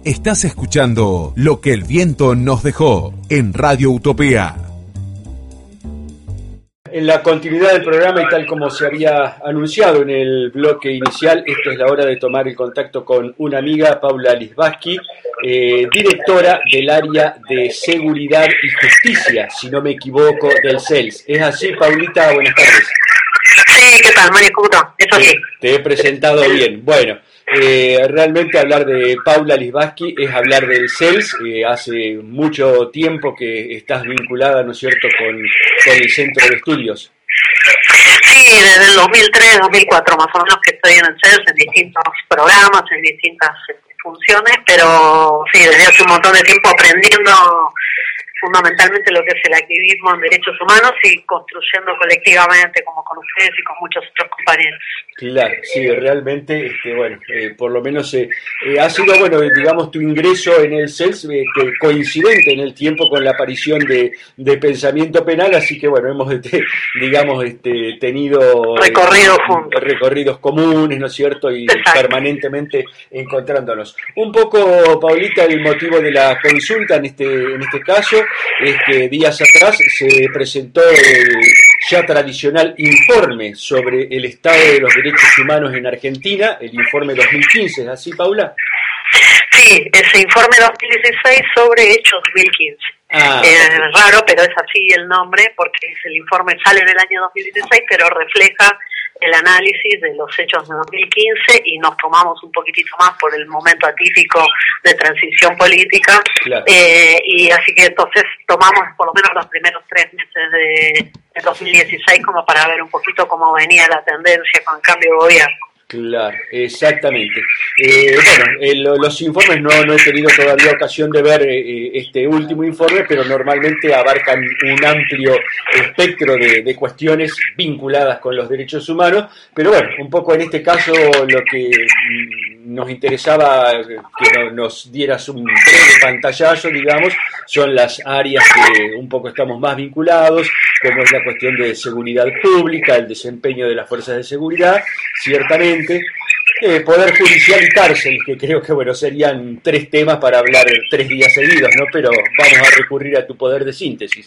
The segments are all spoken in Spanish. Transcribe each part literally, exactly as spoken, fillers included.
Estás escuchando Lo que el viento nos dejó en Radio Utopía. En la continuidad del programa y tal como se había anunciado en el bloque inicial, esta es la hora de tomar el contacto con una amiga, Paula Lizbaski, eh, directora del área de seguridad y justicia, si no me equivoco, del C E L S. ¿Es así, Paulita? Buenas tardes. Sí, ¿qué tal, María? ¿Cómo estás? Eso sí. Te he presentado bien. Bueno, eh, realmente hablar de Paula Lizbaski es hablar del C E L S. Eh, hace mucho tiempo que estás vinculada, ¿no es cierto?, con, con el Centro de Estudios. Sí, desde el dos mil tres, dos mil cuatro más o menos que estoy en el C E L S, en distintos programas, en distintas funciones, pero sí, desde hace un montón de tiempo aprendiendo fundamentalmente lo que es el activismo en derechos humanos y construyendo colectivamente, como con ustedes y con muchos otros compañeros. Claro, sí, realmente, este, bueno, eh, por lo menos eh, eh, ha sido, bueno, digamos, tu ingreso en el C E L S eh, que coincidente en el tiempo con la aparición de, de pensamiento penal, así que, bueno, hemos, este, digamos, este, tenido recorridos eh, juntos, recorridos comunes, ¿no es cierto?, y exacto, permanentemente encontrándonos. Un poco, Paulita, el motivo de la consulta en este, en este caso es que días atrás se presentó el ya tradicional informe sobre el estado de los derechos humanos en Argentina, el informe dos mil quince, ¿es así, Paula? Sí, ese informe dos mil dieciséis sobre hechos dos mil quince. Ah, es eh, raro, pero es así el nombre, porque el informe sale en el año dos mil dieciséis, pero refleja el análisis de los hechos de dos mil quince y nos tomamos un poquitito más por el momento atípico de transición política. Claro. Eh, y así que entonces tomamos por lo menos los primeros tres meses de, de dos mil dieciséis como para ver un poquito cómo venía la tendencia con el cambio de gobierno. Claro, exactamente. Eh, bueno, eh, lo, los informes no, no he tenido todavía ocasión de ver eh, este último informe, pero normalmente abarcan un amplio espectro de, de cuestiones vinculadas con los derechos humanos, pero bueno, un poco en este caso lo que nos interesaba que nos dieras un breve pantallazo, digamos, son las áreas que un poco estamos más vinculados, como es la cuestión de seguridad pública, el desempeño de las fuerzas de seguridad, ciertamente, Eh, poder judicial y cárcel, que creo que bueno serían tres temas para hablar tres días seguidos, ¿no? Pero vamos a recurrir a tu poder de síntesis.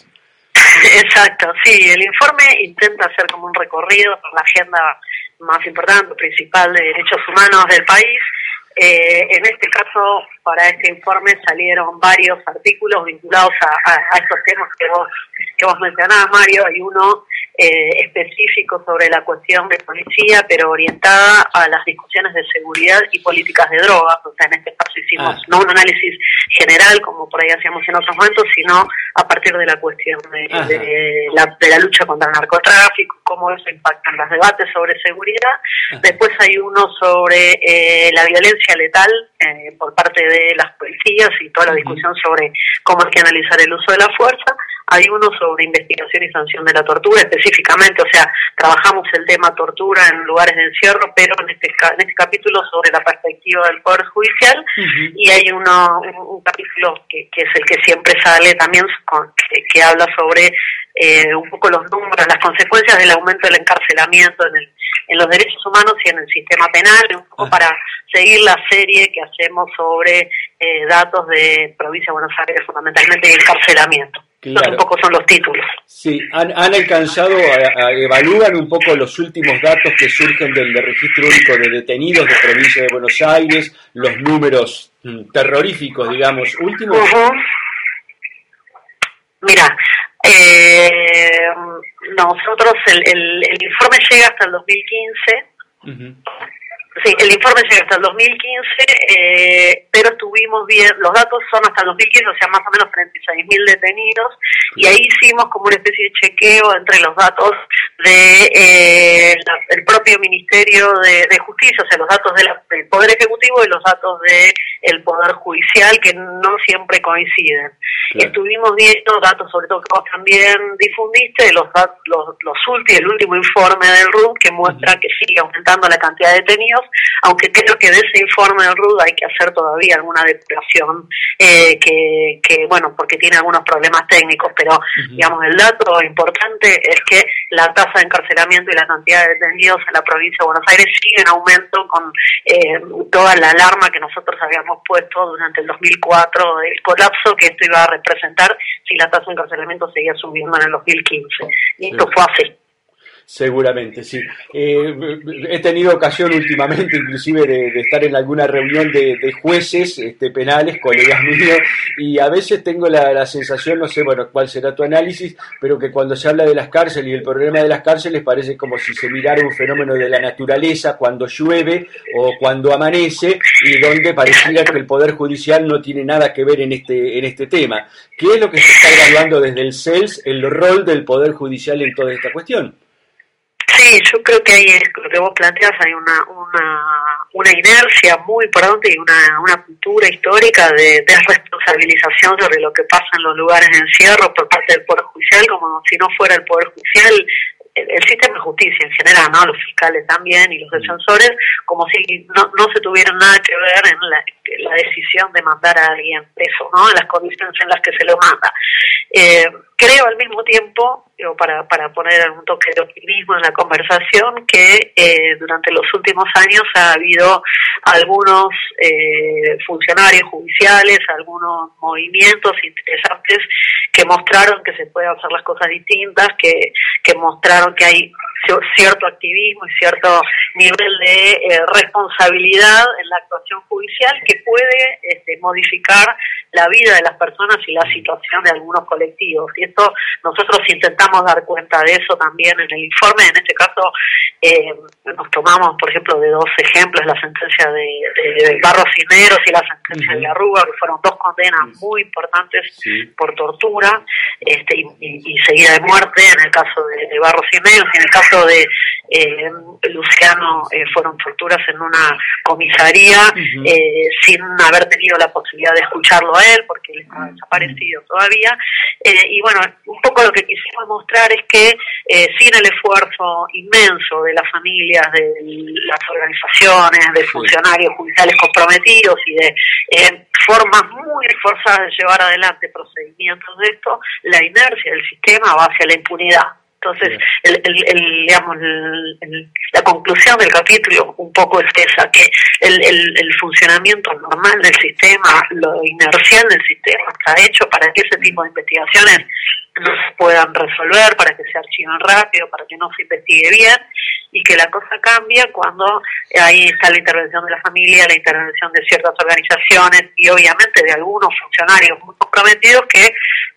Exacto, sí, el informe intenta hacer como un recorrido por la agenda más importante, principal de derechos humanos del país. Eh, en este caso, para este informe salieron varios artículos vinculados a, a, a estos temas que vos, que vos mencionabas, Mario. Hay uno eh, específico sobre la cuestión de policía, pero orientada a las discusiones de seguridad y políticas de drogas. O sea, en este caso hicimos ah. no un análisis general, como por ahí hacíamos en otros momentos, sino a partir de la cuestión de, de, la, de la lucha contra el narcotráfico, cómo eso impacta en los debates sobre seguridad. Ajá. Después hay uno sobre eh, la violencia letal eh, por parte de las policías y toda la discusión uh-huh. sobre cómo hay que analizar el uso de la fuerza. Hay uno sobre investigación y sanción de la tortura específicamente, o sea, trabajamos el tema tortura en lugares de encierro, pero en este, en este capítulo sobre la perspectiva del Poder Judicial, uh-huh. y hay uno un, un capítulo que, que es el que siempre sale también, con, que, que habla sobre eh, un poco los números, las consecuencias del aumento del encarcelamiento en el en los derechos humanos y en el sistema penal, un poco ah. para seguir la serie que hacemos sobre eh, datos de provincia de Buenos Aires, fundamentalmente, y encarcelamiento. Claro. Esos un poco son los títulos. Sí, han, han alcanzado, a, a, evalúan un poco los últimos datos que surgen del, del Registro Único de Detenidos de provincia de Buenos Aires, los números mm, terroríficos, digamos, últimos. Uh-huh. Mira, eh, nosotros, el, el, el informe llega hasta el dos mil quince, uh-huh. sí, el informe llega hasta el dos mil quince, eh, pero estuvimos bien, los datos son hasta el dos mil quince, o sea, más o menos treinta y seis mil detenidos, y ahí hicimos como una especie de chequeo entre los datos de eh, la, el propio Ministerio de, de Justicia, o sea, los datos de la, del Poder Ejecutivo y los datos del de Poder Judicial, que no siempre coinciden. Claro. Estuvimos viendo datos, sobre todo que vos también difundiste, los, los, los últimos, el último informe del R U M, que muestra uh-huh. que sigue aumentando la cantidad de detenidos, aunque creo que de ese informe del R U D hay que hacer todavía alguna depuración, eh, que, que, bueno, porque tiene algunos problemas técnicos, pero, uh-huh. digamos, el dato importante es que la tasa de encarcelamiento y la cantidad de detenidos en la provincia de Buenos Aires sigue en aumento con eh, toda la alarma que nosotros habíamos puesto durante el dos mil cuatro, el colapso que esto iba a representar si la tasa de encarcelamiento seguía subiendo en el dos mil quince. Y esto sí. fue así. Seguramente, sí. Eh, he tenido ocasión últimamente, inclusive, de, de estar en alguna reunión de, de jueces este, penales, colegas míos, y a veces tengo la, la sensación, no sé, bueno, cuál será tu análisis, pero que cuando se habla de las cárceles y el problema de las cárceles parece como si se mirara un fenómeno de la naturaleza cuando llueve o cuando amanece, y donde pareciera que el Poder Judicial no tiene nada que ver en este, en este tema. ¿Qué es lo que se está evaluando desde el C E L S, el rol del Poder Judicial en toda esta cuestión? Sí, yo creo que ahí es lo que vos planteas, hay una una, una inercia muy importante y una, una cultura histórica de desresponsabilización sobre lo que pasa en los lugares de encierro por parte del Poder Judicial, como si no fuera el Poder Judicial, el, el sistema de justicia en general, ¿no? Los fiscales también y los defensores, como si no, no se tuvieran nada que ver en la, en la decisión de mandar a alguien preso, ¿no? En las condiciones en las que se lo manda. Eh, creo al mismo tiempo, digo, para, para poner un toque de optimismo en la conversación, que eh, durante los últimos años ha habido algunos eh, funcionarios judiciales, algunos movimientos interesantes que mostraron que se pueden hacer las cosas distintas, que, que mostraron que hay cierto activismo y cierto nivel de eh, responsabilidad en la actuación judicial que puede este, modificar la vida de las personas y la situación de algunos colectivos. Y esto nosotros intentamos dar cuenta de eso también en el informe. En este caso eh, nos tomamos, por ejemplo, de dos ejemplos, la sentencia de, de, de Barros Cisneros y la sentencia uh-huh. de Arruga, que fueron dos condenas muy importantes sí. por tortura este, y, y, y seguida de muerte en el caso de, de Barros Cisneros, y en el caso de eh, Luciano eh, fueron torturas en una comisaría uh-huh. eh, sin haber tenido la posibilidad de escucharlo a él porque él está desaparecido uh-huh. todavía, eh, y bueno, un poco lo que quisimos mostrar es que eh, sin el esfuerzo inmenso de las familias, de las organizaciones, de funcionarios judiciales comprometidos y de eh, formas muy esforzadas de llevar adelante procedimientos de esto, la inercia del sistema va hacia la impunidad. Entonces, el, el, el, digamos, el, el, la conclusión del capítulo un poco es esa, que el, el, el funcionamiento normal del sistema, lo inercial del sistema, está hecho para que ese tipo de investigaciones no se puedan resolver, para que se archiven rápido, para que no se investigue bien, y que la cosa cambia cuando ahí está la intervención de la familia, la intervención de ciertas organizaciones y obviamente de algunos funcionarios muy comprometidos que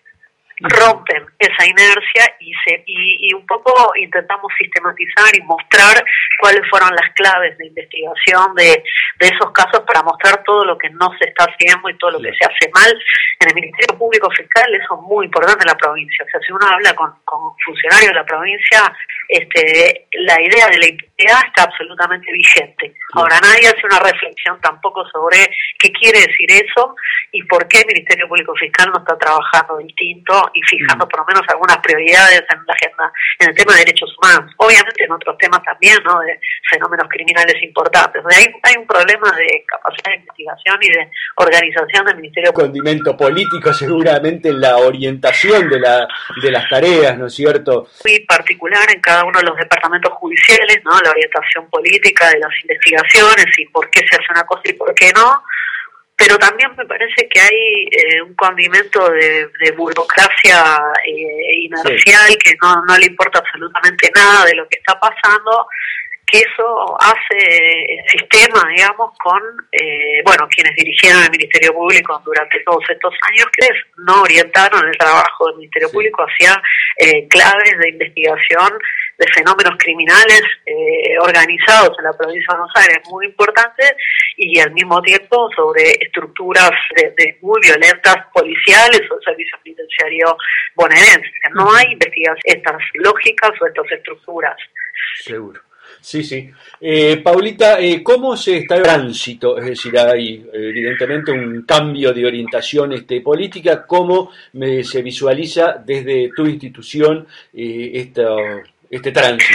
rompen esa inercia y, se, y, y un poco intentamos sistematizar y mostrar cuáles fueron las claves de investigación de, de esos casos para mostrar todo lo que no se está haciendo y todo lo que se hace mal. En el Ministerio Público Fiscal eso es muy importante en la provincia. O sea, si uno habla con, con funcionarios de la provincia, este, la idea de la impunidad está absolutamente vigente. Ahora, nadie hace una reflexión tampoco sobre qué quiere decir eso y por qué el Ministerio Público Fiscal no está trabajando distinto y fijando por lo menos algunas prioridades en la agenda, en el tema de derechos humanos. Obviamente en otros temas también, ¿no? De fenómenos criminales importantes. De ahí hay un problema de capacidad de investigación y de organización del Ministerio Público. Condimento político seguramente en la orientación de, la, de las tareas, ¿no es cierto? Muy particular en cada uno de los departamentos judiciales, ¿no? La orientación política de las investigaciones y por qué se hace una cosa y por qué no. Pero también me parece que hay eh, un condimento de, de burocracia eh, inercial sí. que no, no le importa absolutamente nada de lo que está pasando, que eso hace el sistema, digamos, con, eh, bueno, quienes dirigieron el Ministerio Público durante todos estos años, que no orientaron el trabajo del Ministerio sí. Público hacia eh, claves de investigación de fenómenos criminales eh, organizados en la provincia de Buenos Aires muy importantes y al mismo tiempo sobre estructuras de, de muy violentas policiales o el servicio penitenciario bonaerense. No hay investigación estas lógicas o estas estructuras. Seguro. Sí, sí. Eh, Paulita, eh, ¿cómo se está el tránsito? Es decir, hay evidentemente un cambio de orientación este, política. ¿Cómo me, se visualiza desde tu institución eh, esta, este tránsito?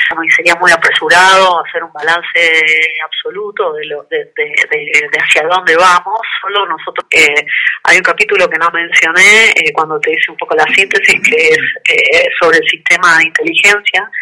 y sería muy apresurado hacer un balance absoluto de, lo, de, de, de, de hacia dónde vamos. Solo nosotros, eh, hay un capítulo que no mencioné eh, cuando te hice un poco la síntesis, que es eh, sobre el sistema de inteligencia.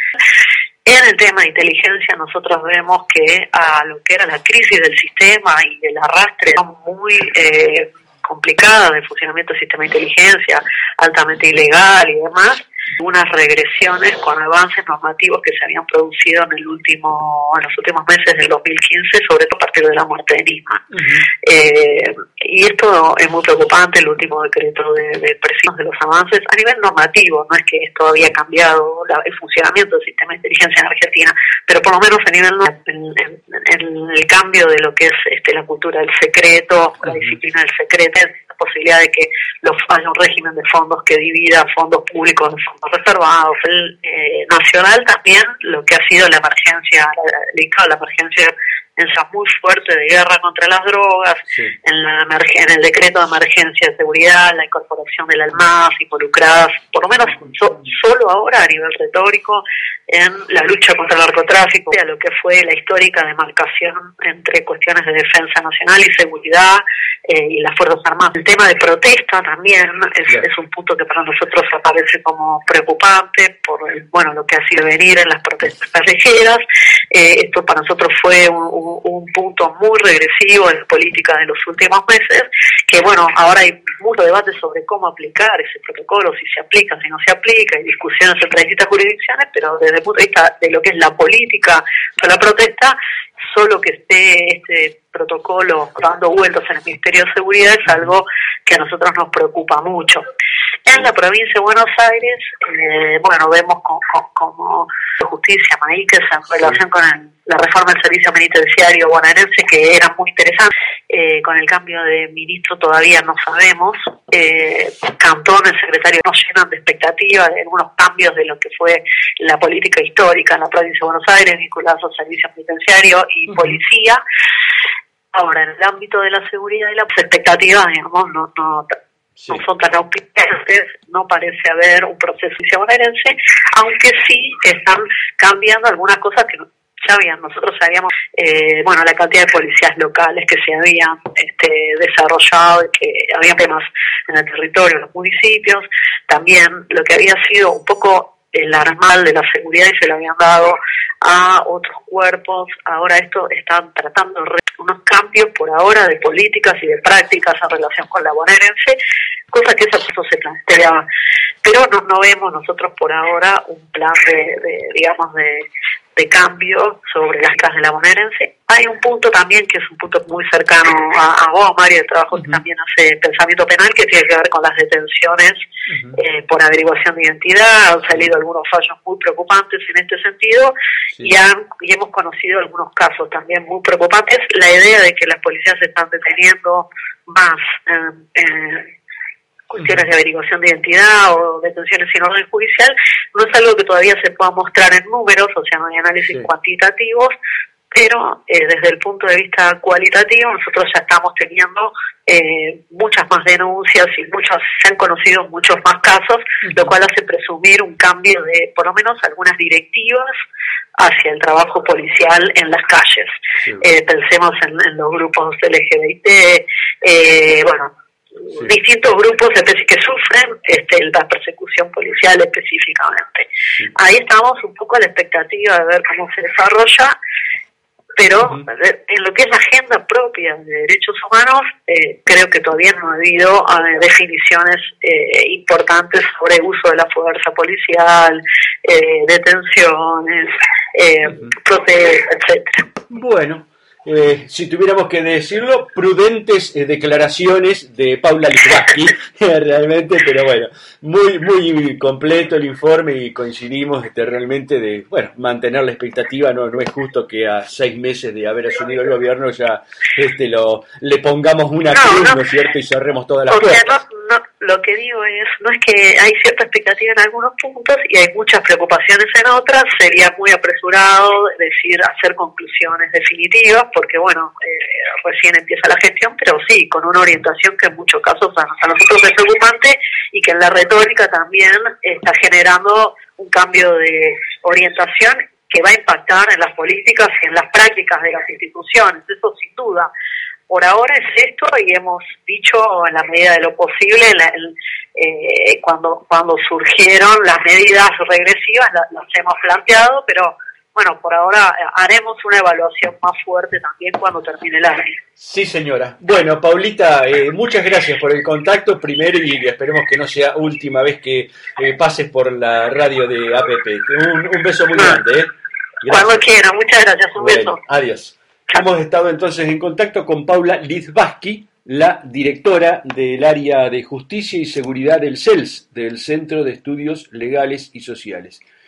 En el tema de inteligencia nosotros vemos que a lo que era la crisis del sistema y el arrastre muy eh, complicada del funcionamiento del sistema de inteligencia, altamente ilegal y demás, unas regresiones con avances normativos que se habían producido en el último, en los últimos meses del dos mil quince, sobre todo a partir de la muerte de Nisman. Uh-huh. Eh, y esto es muy preocupante, el último decreto de, de presión de los avances a nivel normativo. No es que esto había cambiado la, el funcionamiento del sistema de inteligencia en Argentina, pero por lo menos a nivel en, en, en el cambio de lo que es este, la cultura del secreto, uh-huh. la disciplina del secreto, la posibilidad de que los, haya un régimen de fondos que divida fondos públicos de fondos reservados. El eh, nacional también, lo que ha sido la emergencia, la, la emergencia esa muy fuerte de guerra contra las drogas, sí. en, la emerg- en el decreto de emergencia de seguridad, la incorporación del ALMAF, involucradas, por lo menos so- solo ahora a nivel retórico, en la lucha contra el narcotráfico, a lo que fue la histórica demarcación entre cuestiones de defensa nacional y seguridad eh, y las Fuerzas Armadas. El tema de protesta también es, yeah. es un punto que para nosotros aparece como preocupante por el, bueno, lo que ha sido venir en las protestas callejeras. Eh, esto para nosotros fue un, un un punto muy regresivo en la política de los últimos meses, que bueno, ahora hay mucho debate sobre cómo aplicar ese protocolo, si se aplica, si no se aplica, hay discusiones entre distintas jurisdicciones, pero desde el punto de vista de lo que es la política de la protesta, solo que esté este protocolo dando vueltas en el Ministerio de Seguridad es algo que a nosotros nos preocupa mucho. En la provincia de Buenos Aires, eh, bueno, vemos como, como justicia, Maíquez, en relación con el, la reforma del servicio penitenciario bonaerense, que era muy interesante. Eh, con el cambio de ministro todavía no sabemos. Eh, Cantón, el secretario, nos llenan de expectativas de algunos cambios de lo que fue la política histórica en la provincia de Buenos Aires, vinculados al servicio penitenciario y uh-huh. policía. Ahora, en el ámbito de la seguridad y las expectativas, digamos, no, no, sí. no son tan optimistas, no parece haber un proceso bonaerense, aunque sí están cambiando algunas cosas que ya habían, nosotros sabíamos, eh, bueno, la cantidad de policías locales que se habían este, desarrollado y que había temas en el territorio, en los municipios, también lo que había sido un poco el armal de la seguridad y se lo habían dado a otros cuerpos. Ahora esto están tratando de unos cambios por ahora de políticas y de prácticas en relación con la bonaerense, cosa que esa cosa se planteaba, pero no, no vemos nosotros por ahora un plan de, de digamos de, de cambio sobre las casas de la bonaerense. Hay un punto también que es un punto muy cercano a, a vos, Mario, de trabajo uh-huh. que también hace pensamiento penal, que tiene que ver con las detenciones uh-huh. eh, por averiguación de identidad. Han salido algunos fallos muy preocupantes en este sentido sí. y, han, y hemos conocido algunos casos también muy preocupantes. La idea de que las policías se están deteniendo más en eh, eh, cuestiones de averiguación de identidad o detenciones sin orden judicial, no es algo que todavía se pueda mostrar en números, o sea, no hay análisis sí. cuantitativos, pero eh, desde el punto de vista cualitativo nosotros ya estamos teniendo eh, muchas más denuncias y muchos, se han conocido muchos más casos, uh-huh. lo cual hace presumir un cambio de por lo menos algunas directivas hacia el trabajo policial en las calles. Sí. Eh, pensemos en, en los grupos L G B T, eh, bueno, sí. distintos grupos que sufren este, la persecución policial específicamente. Sí. Ahí estamos un poco a la expectativa de ver cómo se desarrolla, pero uh-huh. en lo que es la agenda propia de derechos humanos, eh, creo que todavía no ha habido eh, definiciones eh, importantes sobre el uso de la fuerza policial, eh, detenciones, eh, uh-huh. protestas, etcétera. Bueno. Eh, si tuviéramos que decirlo, prudentes eh, declaraciones de Paula Litvaki, realmente, pero bueno, muy muy completo el informe y coincidimos este, realmente de, bueno, mantener la expectativa. No no es justo que a seis meses de haber asumido el gobierno ya este lo le pongamos una no, cruz, no, ¿no es cierto? Y cerremos todas las puertas. No, no, lo que digo es, no es que hay cierta expectativa en algunos puntos y hay muchas preocupaciones en otras. Sería muy apresurado decir, hacer conclusiones definitivas, porque bueno, eh, recién empieza la gestión, pero sí, con una orientación que en muchos casos a, a nosotros es preocupante y que en la retórica también está generando un cambio de orientación que va a impactar en las políticas y en las prácticas de las instituciones, eso sin duda. Por ahora es esto y hemos dicho en la medida de lo posible, la, el, eh, cuando cuando surgieron las medidas regresivas, las, las hemos planteado, pero bueno, por ahora haremos una evaluación más fuerte también cuando termine el año. Sí, señora. Bueno, Paulita, eh, muchas gracias por el contacto primero y esperemos que no sea última vez que eh, pases por la radio de A P P. Un, un beso muy grande. ¿eh? Cuando quiera, muchas gracias, un bueno, beso. Adiós. Hemos estado entonces en contacto con Paula Lizbaski, la directora del área de Justicia y Seguridad del C E L S, del Centro de Estudios Legales y Sociales.